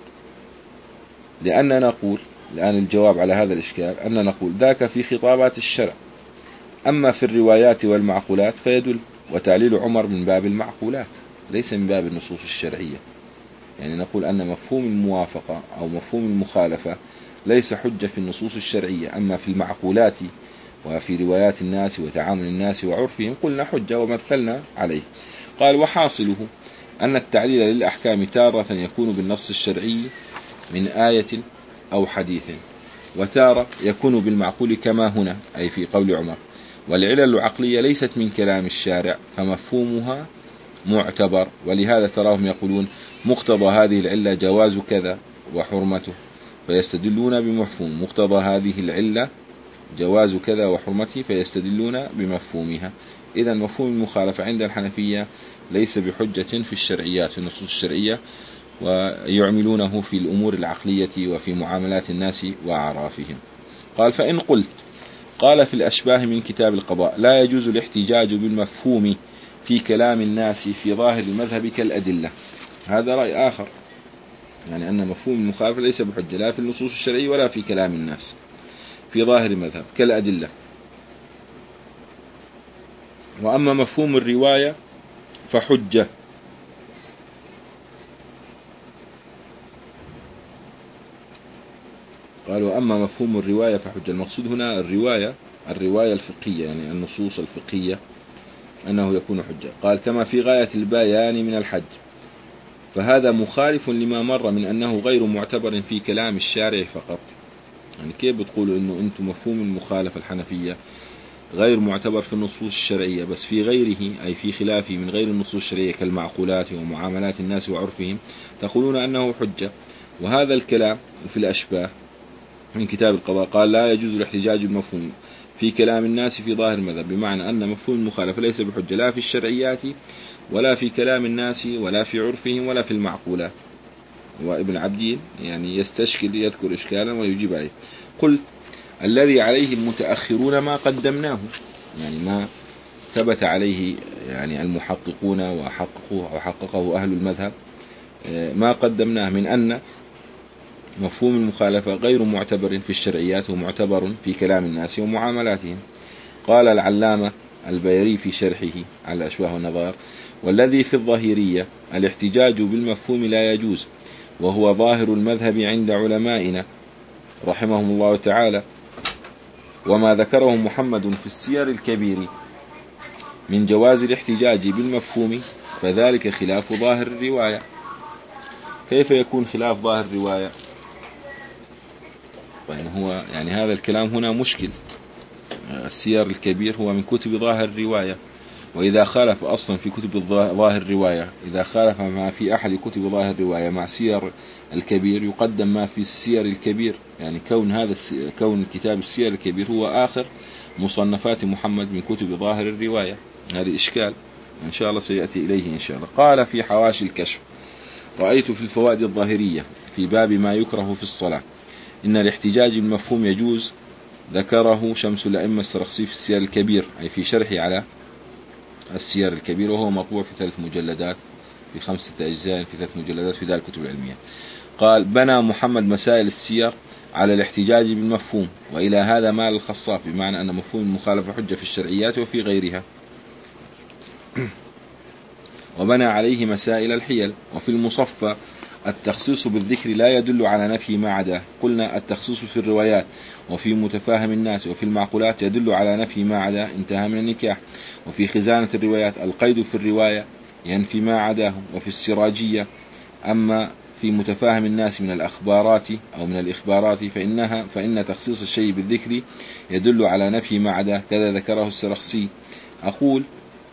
لأننا نقول الآن الجواب على هذا الإشكال أننا نقول ذاك في خطابات الشرع، أما في الروايات والمعقولات فيدل، وتعليل عمر من باب المعقولات ليس من باب النصوص الشرعية. يعني نقول أن مفهوم الموافقة أو مفهوم المخالفة ليس حجة في النصوص الشرعية، أما في المعقولات وفي روايات الناس وتعامل الناس وعرفهم قلنا حجة ومثلنا عليه. قال وحاصله أن التعليل للأحكام تارة يكون بالنص الشرعي من آية أو حديث، وتارة يكون بالمعقول كما هنا أي في قول عمر. والعلل العقلية ليست من كلام الشارع فمفهومها معتبر، ولهذا تراهم يقولون مقتضى هذه العلة جواز كذا وحرمته، فيستدلون بمفهوم مقتضى هذه العلة جواز كذا وحرمته فيستدلون بمفهومها. إذا مفهوم المخالفة عند الحنفية ليس بحجة في الشرعيات في النصوص الشرعية، ويعملونه في الأمور العقلية وفي معاملات الناس وأعرافهم. قال فإن قلت قال في الأشباه من كتاب القضاء لا يجوز الاحتجاج بالمفهوم في كلام الناس في ظاهر المذهب كالأدلة، هذا رأي آخر، يعني أن مفهوم المخالفة ليس بحجة لا في النصوص الشرعية ولا في كلام الناس في ظاهر المذهب كالأدلة. وأما مفهوم الرواية فحجة. قالوا أما مفهوم الرواية فحجة، المقصود هنا الرواية الرواية الفقهية، يعني النصوص الفقهية أنه يكون حجة. قال كما في غاية البيان من الحج، فهذا مخالف لما مر من أنه غير معتبر في كلام الشارع فقط. يعني كيف بتقولوا أنه أنتم مفهوم المخالفة الحنفية غير معتبر في النصوص الشرعية، بس في غيره أي في خلافه من غير النصوص الشرعية كالمعقولات ومعاملات الناس وعرفهم تقولون أنه حجة؟ وهذا الكلام في الأشباه من كتاب القضاء قال لا يجوز الاحتجاج المفهوم في كلام الناس في ظاهر المذهب، بمعنى أن مفهوم المخالفة ليس بحجة لا في الشرعيات ولا في كلام الناس ولا في عرفهم ولا في المعقولات. وابن عبدين يعني يستشكل يذكر إشكالا ويجيب عليه. قلت الذي عليه المتأخرون ما قدمناه، يعني ما ثبت عليه يعني المحققون وحققوه وحققه أهل المذهب ما قدمناه من أن مفهوم المخالفة غير معتبر في الشرعيات ومعتبر في كلام الناس ومعاملاتهم. قال العلامة البيري في شرحه على أشباه والنظائر والذي في الظاهرية الاحتجاج بالمفهوم لا يجوز، وهو ظاهر المذهب عند علمائنا رحمهم الله تعالى، وما ذكره محمد في السير الكبير من جواز الاحتجاج بالمفهوم فذلك خلاف ظاهر الرواية. كيف يكون خلاف ظاهر الرواية؟ يعني هو يعني هذا الكلام هنا مشكل. السير الكبير هو من كتب ظاهر الرواية، وإذا خالف أصلا في كتب ظاهر الرواية إذا خالف ما في أحد كتب ظاهر الرواية مع سير الكبير يقدم ما في السير الكبير، يعني كون هذا كون كتاب السير الكبير هو آخر مصنفات محمد من كتب ظاهر الرواية، هذا إشكال إن شاء الله سيأتي إليه إن شاء الله. قال في حواشي الكشف رأيت في الفوائد الظاهرية في باب ما يكره في الصلاة إن الاحتجاج بالمفهوم يجوز، ذكره شمس الأئمة السرخسي في السير الكبير أي في شرحه على السير الكبير، وهو مطبوع في ثلاث مجلدات في خمسة أجزاء في ثلاث مجلدات في دار الكتب العلمية. قال بنى محمد مسائل السير على الاحتجاج بالمفهوم، وإلى هذا مال الخصاف، بمعنى أن مفهوم المخالفة حجة في الشرعيات وفي غيرها. وبنى عليه مسائل الحيل. وفي المصفى التخصيص بالذكر لا يدل على نفي ما عداه. قلنا التخصيص في الروايات وفي متفاهم الناس وفي المعقولات يدل على نفي ما عداه انتهى من النكاح. وفي خزانة الروايات القيد في الرواية ينفي ما عداه. وفي السراجية أما في متفاهم الناس من الأخبارات أو من الإخبارات فإنها فإن تخصيص الشيء بالذكر يدل على نفي ما عداه، كذا ذكره السرخسي. أقول،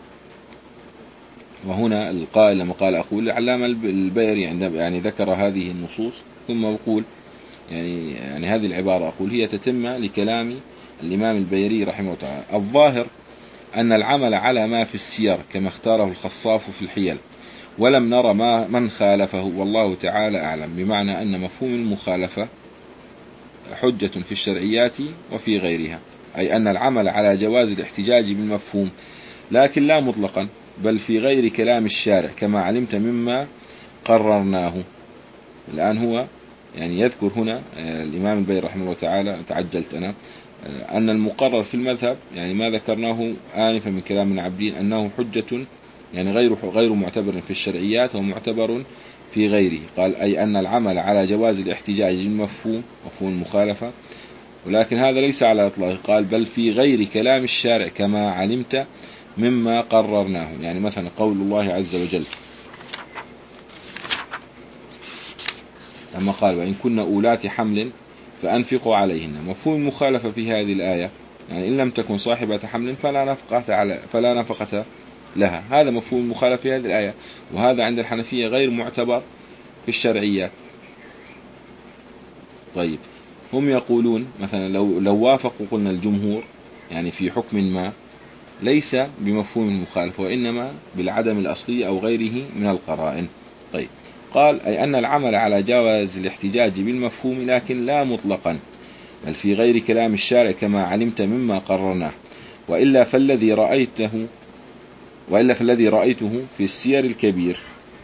وهنا القائل لما قال أقول، العلامة البيري يعني ذكر هذه النصوص ثم يقول يعني, يعني هذه العبارة أقول هي تتمة لكلام الإمام البيري رحمه الله تعالى. الظاهر أن العمل على ما في السير كما اختاره الخصاف في الحيل، ولم نرى ما من خالفه والله تعالى أعلم، بمعنى أن مفهوم المخالفة حجة في الشرعيات وفي غيرها، أي أن العمل على جواز الاحتجاج بالمفهوم، لكن لا مطلقا، بل في غير كلام الشارع كما علمت مما قررناه. الآن هو يعني يذكر هنا الإمام البيري رحمه الله تعالى، تعجلت أنا، أن المقرر في المذهب يعني ما ذكرناه آنفا من كلام ابن عبدين أنه حجة يعني غير غير معتبر في الشرعيات ومعتبر في غيره. قال أي أن العمل على جواز الاحتجاج بالمفهوم مفهوم المخالفة، ولكن هذا ليس على إطلاقه. قال بل في غير كلام الشارع كما علمت مما قررناه. يعني مثلا قول الله عز وجل لما قال وإن كنا أولات حمل فأنفقوا عليهن، مفهوم المخالفة في هذه الآية يعني إن لم تكن صاحبة حمل فلا نفقة على فلا نفقة لها، هذا مفهوم المخالفة في هذه الآية، وهذا عند الحنفية غير معتبر في الشرعيات. طيب هم يقولون مثلا لو لو وافقوا قلنا الجمهور يعني في حكم ما ليس بمفهوم المخالفة وإنما بالعدم الأصلي أو غيره من القرائن. طيب قال أي أن العمل على جواز الاحتجاج بالمفهوم لكن لا مطلقا، بل في غير كلام الشارع كما علمت مما قررناه، وإلا فالذي رأيته وإلا فالذي رأيته في السير الكبير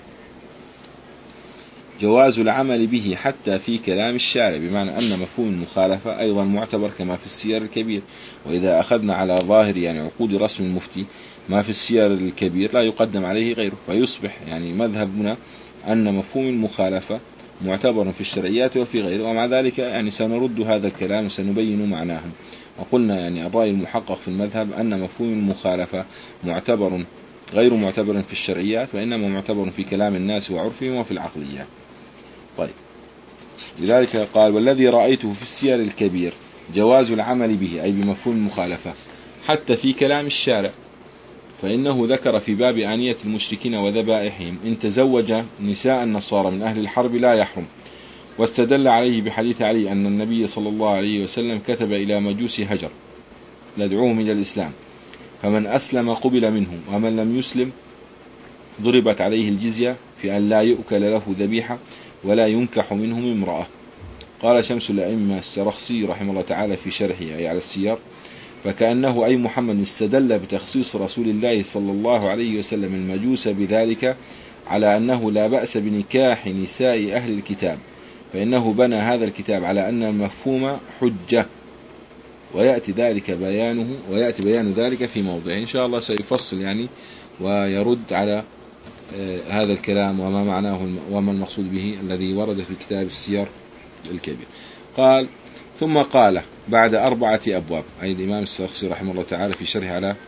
جواز العمل به حتى في كلام الشارع، بمعنى أن مفهوم المخالفة أيضا معتبر كما في السير الكبير. وإذا أخذنا على ظاهر يعني عقود رسم المفتي ما في السير الكبير لا يقدم عليه غيره، فيصبح يعني مذهبنا أن مفهوم المخالفة معتبر في الشرعيات وفي غيره. ومع ذلك يعني سنرد هذا الكلام وسنبين معناه. وقلنا يعني الرأي المحقق في المذهب أن مفهوم المخالفة معتبر غير معتبر في الشرعيات وإنما معتبر في كلام الناس وعرفهم وفي العقليات. طيب لذلك قال والذي رأيته في السير الكبير جواز العمل به أي بمفهوم المخالفة حتى في كلام الشارع، فإنه ذكر في باب آنية المشركين وذبائحهم إن تزوج نساء النصارى من أهل الحرب لا يحرم، واستدل عليه بحديث علي أن النبي صلى الله عليه وسلم كتب إلى مجوس هجر ندعوهم إلى الإسلام، فمن أسلم قبل منهم ومن لم يسلم ضربت عليه الجزية في أن لا يؤكل له ذبيحة ولا ينكح منهم امرأة. قال شمس الأئمة السرخسي رحمه الله تعالى في شرحه أي على السير فكأنه أي محمد استدل بتخصيص رسول الله صلى الله عليه وسلم المجوس بذلك على أنه لا بأس بنكاح نساء أهل الكتاب، فإنه بنى هذا الكتاب على أن المفهوم حجة، ويأتي ذلك بيانه ويأتي بيان ذلك في موضع إن شاء الله سيفصل يعني ويرد على هذا الكلام وما معناه وما المقصود به الذي ورد في كتاب السير الكبير. قال ثم قال بعد أربعة أبواب أي الإمام السرخسي رحمه الله تعالى في شرح على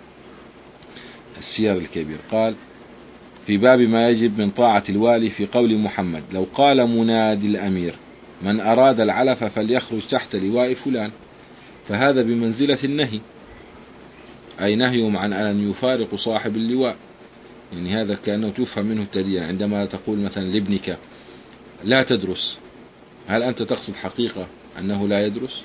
السير الكبير قال في باب ما يجب من طاعة الوالي في قول محمد لو قال منادي الأمير من أراد العلف فليخرج تحت لواء فلان، فهذا بمنزلة النهي أي نهيهم عن أن يفارق صاحب اللواء، يعني هذا كأنه تفهم منه التدين عندما تقول مثلا لابنك لا تدرس، هل أنت تقصد حقيقة أنه لا يدرس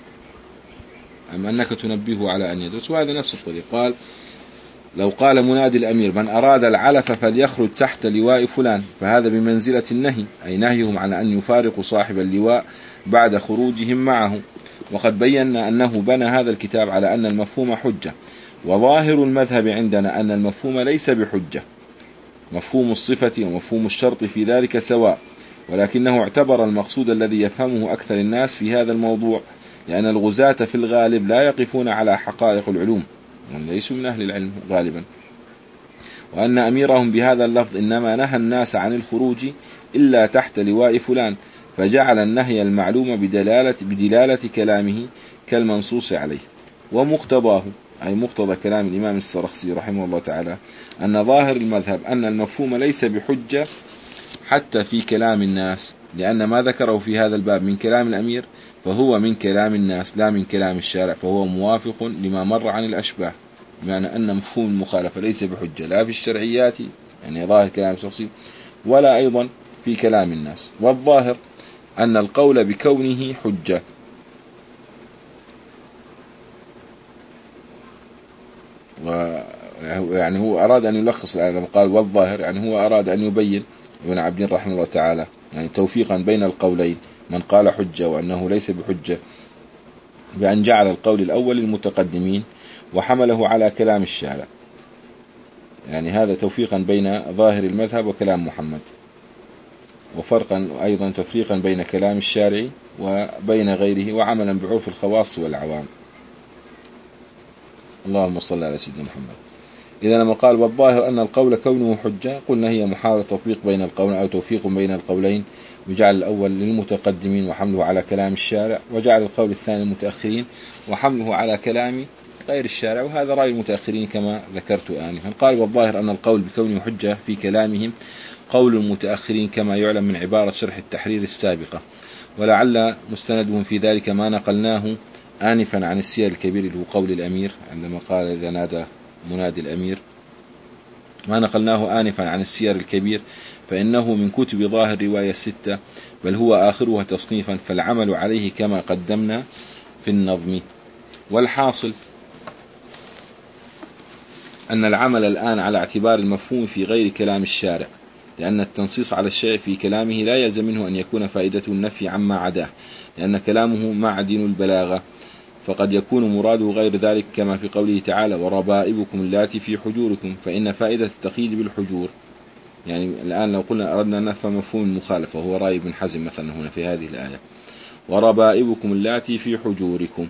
أم أنك تنبهه على أن يدرس؟ وهذا نفس الطريق. قال لو قال منادي الأمير من أراد العلف فليخرج تحت لواء فلان، فهذا بمنزلة النهي أي نهيهم عن أن يفارقوا صاحب اللواء بعد خروجهم معه. وقد بينا أنه بنى هذا الكتاب على أن المفهوم حجة، وظاهر المذهب عندنا أن المفهوم ليس بحجة، مفهوم الصفة ومفهوم الشرط في ذلك سواء، ولكنه اعتبر المقصود الذي يفهمه أكثر الناس في هذا الموضوع، لأن الغزاة في الغالب لا يقفون على حقائق العلوم، ليسوا من أهل العلم غالبا، وأن أميرهم بهذا اللفظ إنما نهى الناس عن الخروج إلا تحت لواء فلان، فجعل النهي المعلوم بدلالة, بدلالة كلامه كالمنصوص عليه. ومقتضاه أي مقتضى كلام الإمام السرخسي رحمه الله تعالى أن ظاهر المذهب أن المفهوم ليس بحجة حتى في كلام الناس، لأن ما ذكره في هذا الباب من كلام الأمير فهو من كلام الناس لا من كلام الشارع، فهو موافق لما مر عن الأشباه، بمعنى أن مفهوم المخالفة ليس بحجة لا في الشرعيات يعني ظاهر كلام الشخصي ولا أيضا في كلام الناس. والظاهر أن القول بكونه حجة، يعني هو أراد أن يلخص لما قال والظاهر، يعني هو أراد أن يبين ابن عبدين رحمه الله تعالى يعني توفيقا بين القولين، من قال حجة وأنه ليس بحجة، بأن جعل القول الأول للمتقدمين وحمله على كلام الشارع، يعني هذا توفيقا بين ظاهر المذهب وكلام محمد، وفرقا أيضا تفريقا بين كلام الشارع وبين غيره، وعملا بعرف الخواص والعوام. اللهم صل على سيدنا محمد. إذا لما قال والظاهر أن القول كونه حجة، قلنا هي محاولة تطبيق بين القولين أو توفيق بين القولين، وجعل الأول للمتقدمين وحمله على كلام الشارع، وجعل القول الثاني للمتأخرين وحمله على كلام غير الشارع، وهذا رأي المتأخرين كما ذكرت آنفا. قال والظاهر أن القول بكونه حجة في كلامهم قول المتأخرين كما يعلم من عبارة شرح التحرير السابقة، ولعل مستندهم في ذلك ما نقلناه آنفا عن السير الكبير اللي هو قول الأمير عندما قال إذا نادى منادي الأمير، ما نقلناه آنفا عن السير الكبير، فإنه من كتب ظاهر رواية الستة، بل هو آخرها تصنيفا، فالعمل عليه كما قدمنا في النظم. والحاصل أن العمل الآن على اعتبار المفهوم في غير كلام الشارع، لأن التنصيص على الشيء في كلامه لا يلزم منه أن يكون فائدة النفي عما عداه، لأن كلامه معدن البلاغة، فقد يكون مراده غير ذلك، كما في قوله تعالى وربائبكم اللاتي في حجوركم، فإن فائدة التقييد بالحجور، يعني الآن لو قلنا أردنا أن نفهم مفهوم المخالفة وهو رأي ابن حزم مثلا هنا في هذه الآية وربائبكم اللاتي في حجوركم،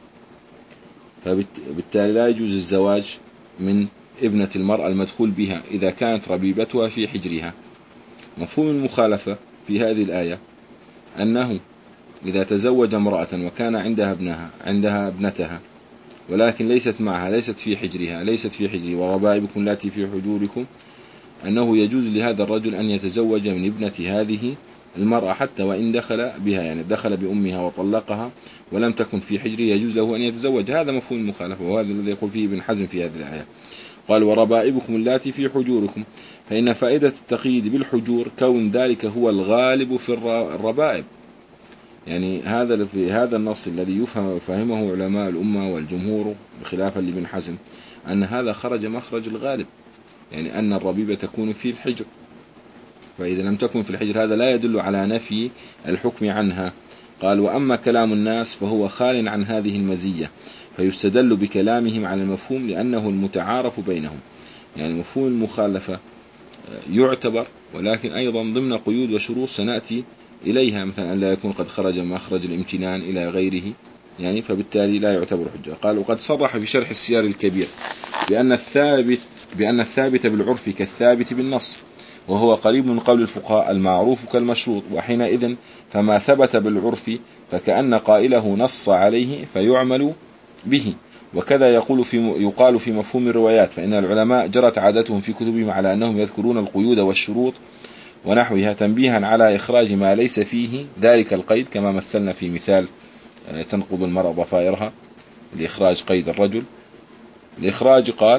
فبالتالي لا يجوز الزواج من ابنة المرأة المدخول بها إذا كانت ربيبتها في حجرها. مفهوم المخالفة في هذه الآية أنه إذا تزوج امرأة وكان عندها ابنها عندها ابنتها ولكن ليست معها ليست في حجرها ليست في حجرها وربائبكم التي في حجوركم، أنه يجوز لهذا الرجل أن يتزوج من ابنة هذه المرأة حتى وإن دخل بها، يعني دخل بأمها وطلقها ولم تكن في حجره، يجوز له أن يتزوج. هذا مفهوم المخالفة، وهذا الذي يقول فيه ابن حزم في هذه الآية. قال وربائبكم اللاتي في حجوركم، فإن فائدة التقييد بالحجور كون ذلك هو الغالب في الربائب، يعني هذا في هذا النص الذي يفهم فهمه علماء الأمة والجمهور بخلافا لابن حزم أن هذا خرج مخرج الغالب، يعني أن الربيبة تكون في الحجر، فإذا لم تكن في الحجر هذا لا يدل على نفي الحكم عنها. قال وأما كلام الناس فهو خال عن هذه المزية، فيستدل بكلامهم على المفهوم لأنه المتعارف بينهم، يعني مفهوم المخالفة يعتبر ولكن أيضا ضمن قيود وشروط سنأتي إليها، مثلا أن لا يكون قد خرج مخرج الامتنان إلى غيره، يعني فبالتالي لا يعتبر حجة. قال وقد صرح في شرح السير الكبير بأن الثابت بأن الثابت بالعرف كالثابت بالنص، وهو قريب من قول الفقهاء المعروف كالمشروط، وحينئذ فما ثبت بالعرف فكأن قائله نص عليه فيعمل به. وكذا يقول في يقال في مفهوم الروايات، فإن العلماء جرت عادتهم في كتبهم على أنهم يذكرون القيود والشروط ونحوها تنبيها على إخراج ما ليس فيه ذلك القيد، كما مثلنا في مثال تنقض المرأة ضفائرها لإخراج قيد الرجل. الإخراج قال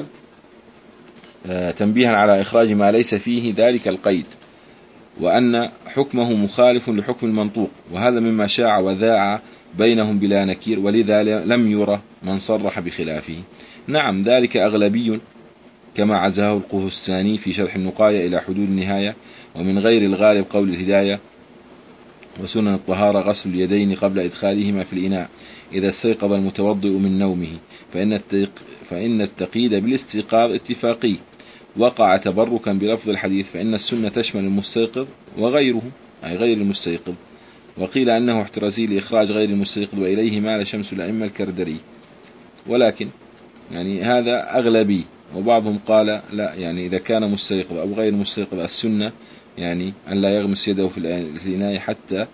تنبيها على إخراج ما ليس فيه ذلك القيد، وأن حكمه مخالف لحكم المنطوق، وهذا مما شاع وذاع بينهم بلا نكير، ولذا لم يرى من صرح بخلافه. نعم ذلك أغلبي كما عزاه القهستاني في شرح النقاية إلى حدود النهاية، ومن غير الغالب قول الهداية وسنن الطهارة غسل اليدين قبل إدخالهما في الإناء إذا استيقظ المتوضئ من نومه، فإن فإن التقييد بالاستيقاظ اتفاقي وقع تبركا بلفظ الحديث، فإن السنة تشمل المستيقظ وغيره، أي غير المستيقظ. وقيل أنه احترازي لإخراج غير المستيقظ، وإليه مال شمس الأئمة الكردري، ولكن يعني هذا أغلبي. وبعضهم قال لا، يعني إذا كان مستيقظ أو غير مستيقظ السنة يعني أن لا يغمس يده في الإناء حتى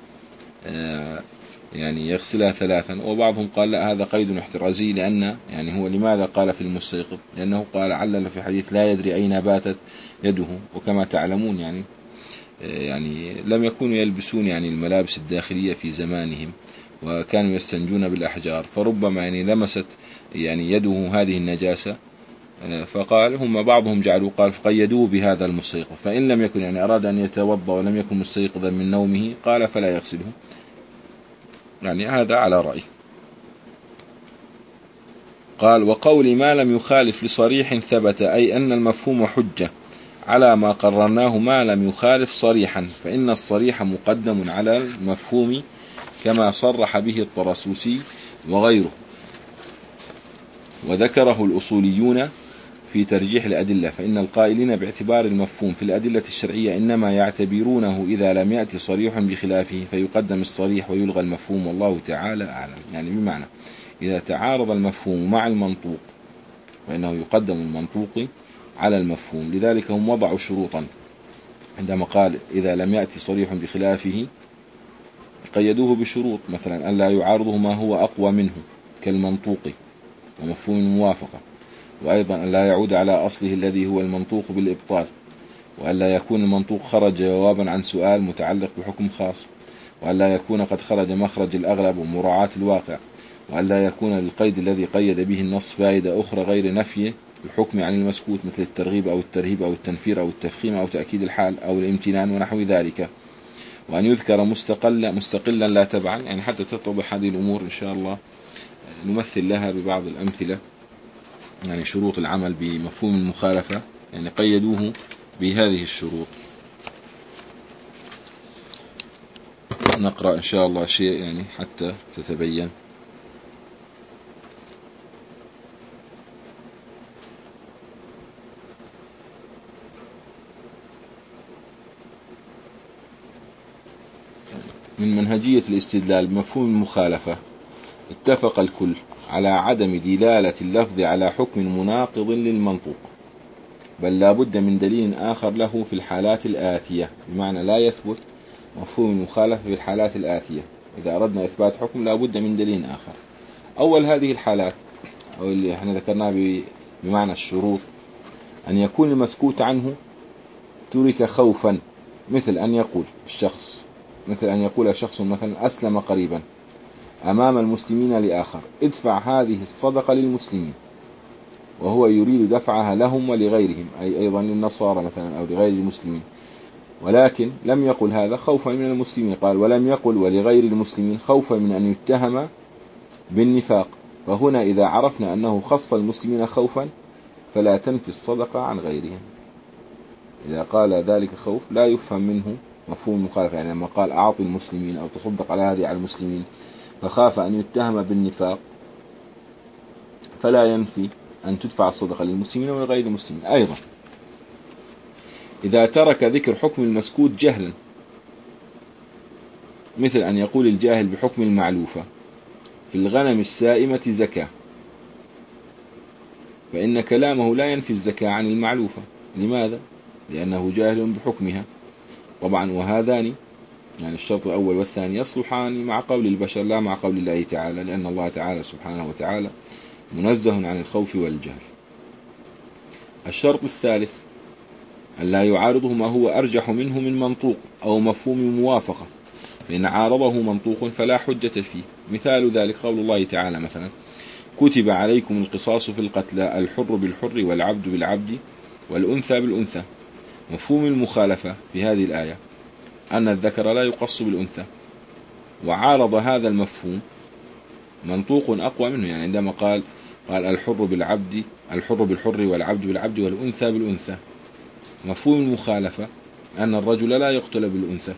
يعني يغسلها ثلاثا. وبعضهم قال لا، هذا قيد احترازي، لأن يعني هو لماذا قال في المستيقظ؟ لأنه قال علل في حديث لا يدري أين باتت يده. وكما تعلمون يعني يعني لم يكونوا يلبسون يعني الملابس الداخلية في زمانهم، وكانوا يستنجون بالأحجار، فربما يعني لمست يعني يده هذه النجاسة، فقال هم بعضهم جعلوا قال فقيدوه بهذا المستيقظ، فإن لم يكن يعني أراد أن يتوضأ ولم يكن مستيقظا من نومه قال فلا يغسله. يعني هذا على رأي. قال وقول ما لم يخالف لصريح ثبت، أي أن المفهوم حجة على ما قررناه ما لم يخالف صريحا، فإن الصريح مقدم على المفهوم كما صرح به الطرسوسي وغيره، وذكره الأصوليون في ترجيح الأدلة. فإن القائلين باعتبار المفهوم في الأدلة الشرعية إنما يعتبرونه إذا لم يأتي صريح بخلافه فيقدم الصريح ويلغى المفهوم، والله تعالى أعلم. يعني بمعنى إذا تعارض المفهوم مع المنطوق فإنه يقدم المنطوق على المفهوم. لذلك هم وضعوا شروطا عندما قال إذا لم يأتي صريح بخلافه قيدوه بشروط، مثلا أن لا يعارضه ما هو أقوى منه كالمنطوق ومفهوم الموافقة، وأيضا أن لا يعود على أصله الذي هو المنطوق بالإبطال، وأن لا يكون المنطوق خرج جوابا عن سؤال متعلق بحكم خاص، وأن لا يكون قد خرج مخرج الأغلب ومراعاة الواقع، وأن لا يكون للقيد الذي قيد به النص فائدة أخرى غير نفي الحكم عن المسكوت، مثل الترغيب أو الترهيب أو التنفير أو التفخيم أو تأكيد الحال أو الامتنان ونحو ذلك. وأن يذكر مستقلا مستقلا لا تبعا، يعني حتى تتضح هذه الأمور إن شاء الله نمثل لها ببعض الأمثلة. يعني شروط العمل بمفهوم المخالفة يعني قيدوه بهذه الشروط. نقرأ إن شاء الله شيء يعني حتى تتبين. من منهجية الاستدلال بمفهوم المخالفة: اتفق الكل على عدم دلالة اللفظ على حكم مناقض للمنطوق، بل لا بد من دليل آخر له في الحالات الآتية. بمعنى لا يثبت مفهوم المخالفة في الحالات الآتية، إذا أردنا إثبات حكم لا بد من دليل آخر. أول هذه الحالات أو اللي احنا ذكرناها بمعنى الشروط: أن يكون المسكوت عنه ترك خوفا، مثل أن يقول الشخص مثل أن يقول شخص مثلا أسلم قريبا أمام المسلمين لآخر ادفع هذه الصدقة للمسلمين، وهو يريد دفعها لهم ولغيرهم، أي أيضا للنصارى مثلا أو لغير المسلمين، ولكن لم يقل هذا خوفا من المسلمين، قال ولم يقل ولغير المسلمين خوفا من أن يتهم بالنفاق. فهنا إذا عرفنا أنه خص المسلمين خوفا فلا تنفي الصدقة عن غيرهم. إذا قال ذلك خوف لا يفهم منه مفهوم المخالفة، يعني لما قال أعطي المسلمين أو تصدق على هذه على المسلمين فخاف أن يتهم بالنفاق فلا ينفي أن تدفع الصدقة للمسلمين ولغير المسلمين. أيضا إذا ترك ذكر حكم المسكوت جهلا، مثل أن يقول الجاهل بحكم المعلوفة في الغنم السائمة زكاة، فإن كلامه لا ينفي الزكاة عن المعلوفة. لماذا؟ لأنه جاهل بحكمها. طبعا وهذان يعني الشرط الأول والثاني يصلحان مع قول البشر لا مع قول الله تعالى، لأن الله تعالى سبحانه وتعالى منزه عن الخوف والجهل. الشرط الثالث أن لا يعارضه ما هو أرجح منه من منطوق أو مفهوم موافقة، فإن عارضه منطوق فلا حجة فيه. مثال ذلك قول الله تعالى مثلا كتب عليكم القصاص في القتلى الحر بالحر والعبد بالعبد والأنثى بالأنثى. مفهوم المخالفة في هذه الآية أن الذكر لا يقص بالأنثى، وعارض هذا المفهوم منطوق أقوى منه، يعني عندما قال قال الحر بالعبد الحر بالحر والعبد بالعبد والأنثى بالأنثى. مفهوم المخالفة أن الرجل لا يقتل بالأنثى،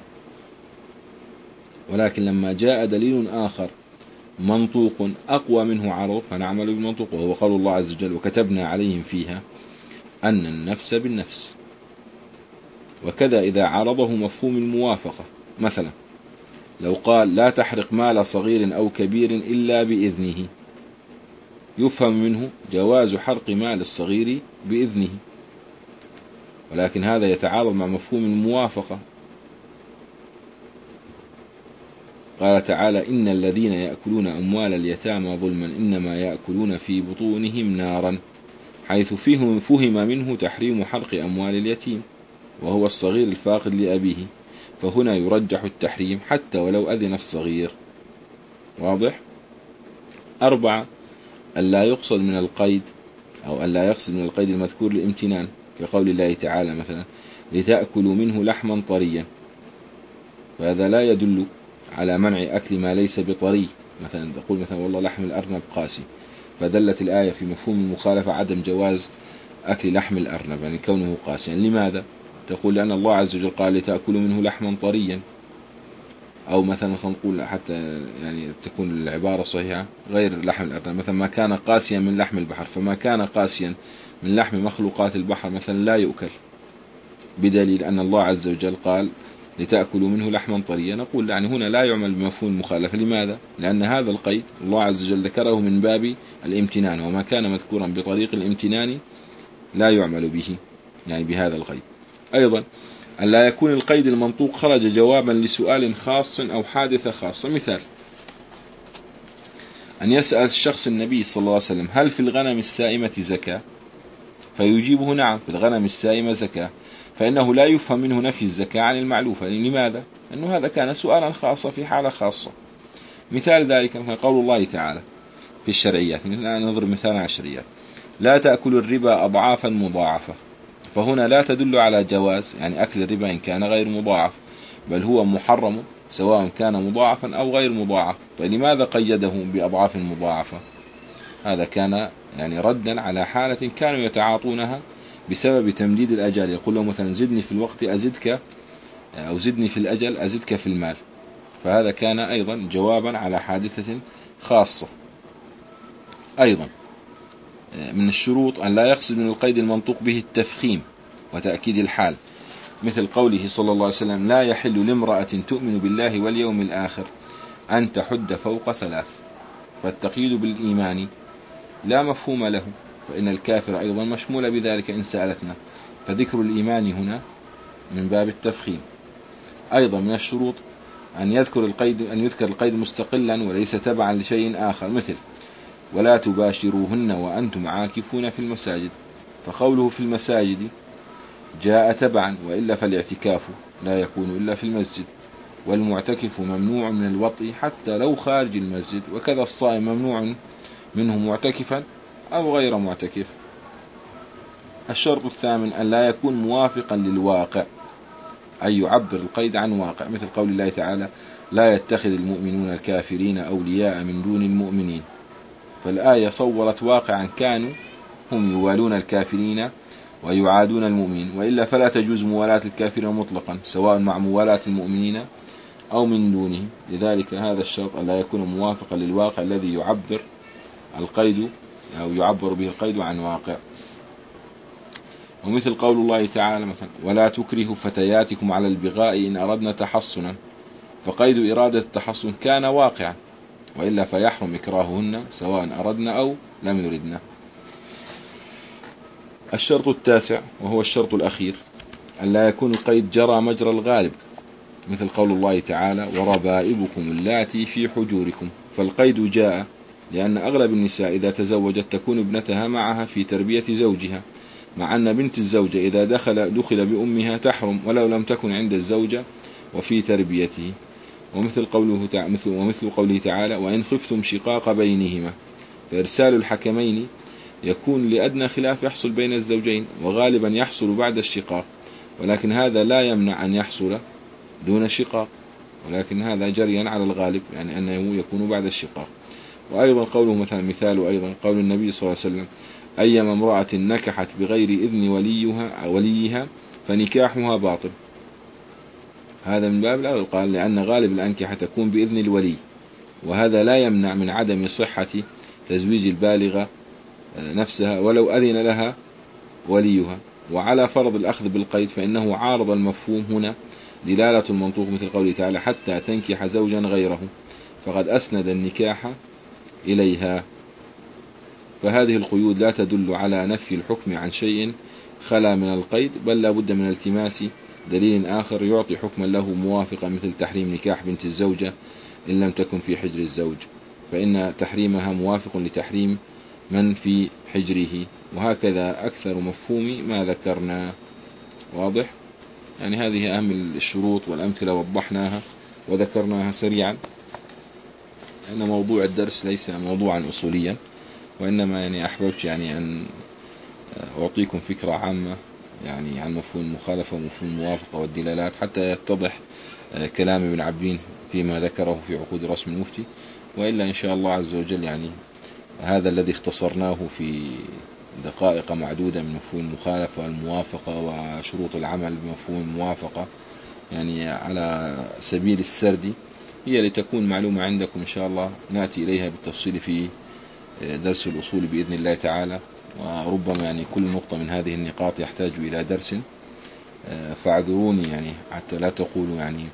ولكن لما جاء دليل آخر منطوق أقوى منه عرض فنعمل بالمنطوق، وهو قول الله عز وجل وكتبنا عليهم فيها أن النفس بالنفس. وكذا إذا عارضه مفهوم الموافقة مثلا لو قال لا تحرق مال صغير أو كبير إلا بإذنه، يفهم منه جواز حرق مال الصغير بإذنه، ولكن هذا يتعارض مع مفهوم الموافقة. قال تعالى إن الذين يأكلون أموال اليتامى ظلما إنما يأكلون في بطونهم نارا، حيث فيه فهم منه تحريم حرق أموال اليتيم وهو الصغير الفاقد لأبيه، فهنا يرجح التحريم حتى ولو أذن الصغير. واضح؟ أربعة، ألا يقصد من القيد أو ألا يقصد من القيد المذكور الامتنان، كقول الله تعالى مثلا لتأكلوا منه لحما طريا، فهذا لا يدل على منع أكل ما ليس بطري. مثلا تقول مثلا والله لحم الأرنب قاسي، فدلت الآية في مفهوم المخالفة عدم جواز أكل لحم الأرنب يعني كونه قاسيا. لماذا؟ تقول لأن الله عز وجل قال لتأكلوا منه لحما طريا، أو مثلا نقول حتى يعني تكون العبارة صحيحة غير لحم الأرنب، مثلا ما كان قاسيا من لحم البحر، فما كان قاسيا من لحم مخلوقات البحر مثلا لا يؤكل، بدليل أن الله عز وجل قال لتأكلوا منه لحما طريا. نقول يعني هنا لا يعمل بمفهوم المخالفة. لماذا؟ لأن هذا القيد الله عز وجل ذكره من باب الامتنان، وما كان مذكورا بطريق الامتنان لا يعمل به يعني بهذا القيد. أيضا أن لا يكون القيد المنطوق خرج جوابا لسؤال خاص أو حادثة خاصة. مثال أن يسأل الشخص النبي صلى الله عليه وسلم هل في الغنم السائمة زكاة، فيجيبه نعم في الغنم السائمة زكاة، فإنه لا يفهم منه نفي الزكاة عن المعلوفة. لماذا؟ أنه هذا كان سؤالا خاصا في حالة خاصة. مثال ذلك قول الله تعالى في الشرعيات، نضرب مثال على الشرعيات لا تأكل الربا أضعافا مضاعفة، فهنا لا تدل على جواز يعني أكل الربا إن كان غير مضاعف، بل هو محرم سواء كان مضاعفا أو غير مضاعف. فلماذا قيده بأضعاف مضاعفة؟ هذا كان يعني ردا على حالة كانوا يتعاطونها بسبب تمديد الأجل، يقول له مثلا زدني في الوقت أزدك، أو زدني في الأجل أزدك في المال، فهذا كان أيضا جوابا على حادثة خاصة. أيضا من الشروط أن لا يقصد من القيد المنطوق به التفخيم وتأكيد الحال، مثل قوله صلى الله عليه وسلم لا يحل لامرأة تؤمن بالله واليوم الآخر أن تحد فوق ثلاث، فالتقييد بالإيمان لا مفهوم له، فإن الكافر أيضا مشمول بذلك إن سألتنا، فذكر الإيمان هنا من باب التفخيم. أيضا من الشروط أن يذكر القيد أن يذكر القيد مستقلا وليس تبعا لشيء آخر، مثل ولا تباشروهن وأنتم عاكفون في المساجد، فقوله في المساجد جاء تبعا، وإلا فالاعتكاف لا يكون إلا في المسجد، والمعتكف ممنوع من الوطء حتى لو خارج المسجد، وكذا الصائم ممنوع منه معتكفا أو غير معتكف. الشرط الثامن أن لا يكون موافقا للواقع، أي يعبر القيد عن واقع، مثل قول الله تعالى لا يتخذ المؤمنون الكافرين أولياء من دون المؤمنين، فالآية صورت واقعا كانوا هم يوالون الكافرين ويعادون المؤمنين، وإلا فلا تجوز موالاة الكافرين مطلقا سواء مع موالاة المؤمنين أو من دونهم. لذلك هذا الشرط أن لا يكون موافقا للواقع الذي يعبر القيد أو يعبر به القيد عن واقع. ومثل قول الله تعالى مثلا ولا تكرهوا فتياتكم على البغاء إن أردنا تحصنا، فقيد إرادة التحصن كان واقعا، وإلا فيحرم إكراههن سواء أردنا أو لم يردنا. الشرط التاسع وهو الشرط الأخير أن لا يكون القيد جرى مجرى الغالب، مثل قول الله تعالى وربائبكم اللاتي في حجوركم، فالقيد جاء لأن أغلب النساء إذا تزوجت تكون ابنتها معها في تربية زوجها، مع أن بنت الزوجة إذا دخل دخل بأمها تحرم ولو لم تكن عند الزوجة وفي تربيته. ومثل قوله تعالى ومثل قوله تعالى وإن خفتم شقاق بينهما، فإرسال الحكمين يكون لأدنى خلاف يحصل بين الزوجين، وغالبا يحصل بعد الشقاق، ولكن هذا لا يمنع أن يحصل دون شقاق، ولكن هذا جريا على الغالب يعني أنه يكون بعد الشقاق. وأيضا قوله مثلا مثال أيضا قول النبي صلى الله عليه وسلم أيما امرأة نكحت بغير إذن وليها وليها فنكاحها باطل، هذا من باب الأول قال لأن غالب الأنكحة تكون بإذن الولي، وهذا لا يمنع من عدم صحة تزويج البالغة نفسها ولو أذن لها وليها. وعلى فرض الأخذ بالقيد فإنه عارض المفهوم هنا دلالة المنطوق مثل قوله تعالى حتى تنكح زوجا غيره، فقد أسند النكاح إليها. فهذه القيود لا تدل على نفي الحكم عن شيء خلا من القيد، بل لا بد من التماس دليل آخر يعطي حكما له موافقا، مثل تحريم نكاح بنت الزوجة إن لم تكن في حجر الزوج، فإن تحريمها موافق لتحريم من في حجره، وهكذا أكثر مفهوم ما ذكرنا. واضح؟ يعني هذه أهم الشروط والأمثلة وضحناها وذكرناها سريعا، أن موضوع الدرس ليس موضوعا أصوليا، وإنما يعني أحببت يعني أن أعطيكم فكرة عامة يعني عن مفهوم المخالفة ومفهوم الموافقة والدلالات، حتى يتضح كلام ابن عبدين فيما ذكره في عقود رسم المفتي. وإلا إن شاء الله عز وجل يعني هذا الذي اختصرناه في دقائق معدودة من مفهوم المخالفة والموافقة وشروط العمل بمفهوم الموافقة، يعني على سبيل السرد، هي لتكون معلومة عندكم إن شاء الله، نأتي إليها بالتفصيل في درس الأصول بإذن الله تعالى. وربما يعني كل نقطة من هذه النقاط يحتاج إلى درس، فاعذروني يعني حتى لا تقولوا يعني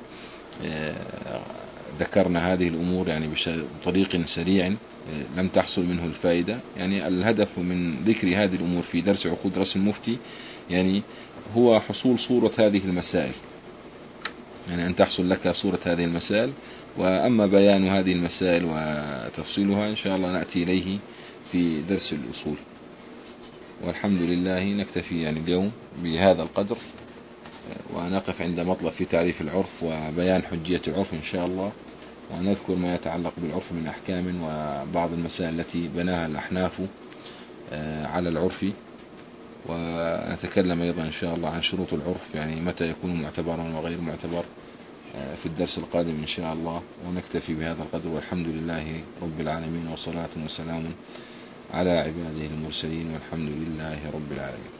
ذكرنا هذه الأمور يعني بطريق سريع لم تحصل منه الفائدة. يعني الهدف من ذكر هذه الأمور في درس عقود رسم المفتي يعني هو حصول صورة هذه المسائل، يعني أن تحصل لك صورة هذه المسائل. وأما بيان هذه المسائل وتفصيلها إن شاء الله نأتي إليه في درس الأصول. والحمد لله نكتفي يعني اليوم بهذا القدر، ونقف عند مطلب في تعريف العرف وبيان حجية العرف إن شاء الله، ونذكر ما يتعلق بالعرف من أحكام وبعض المسائل التي بناها الأحناف على العرف. ونتكلم أيضا إن شاء الله عن شروط العرف، يعني متى يكون معتبرا وغير معتبر في الدرس القادم إن شاء الله. ونكتفي بهذا القدر، والحمد لله رب العالمين، وصلاة وسلام على عباده المرسلين، والحمد لله رب العالمين.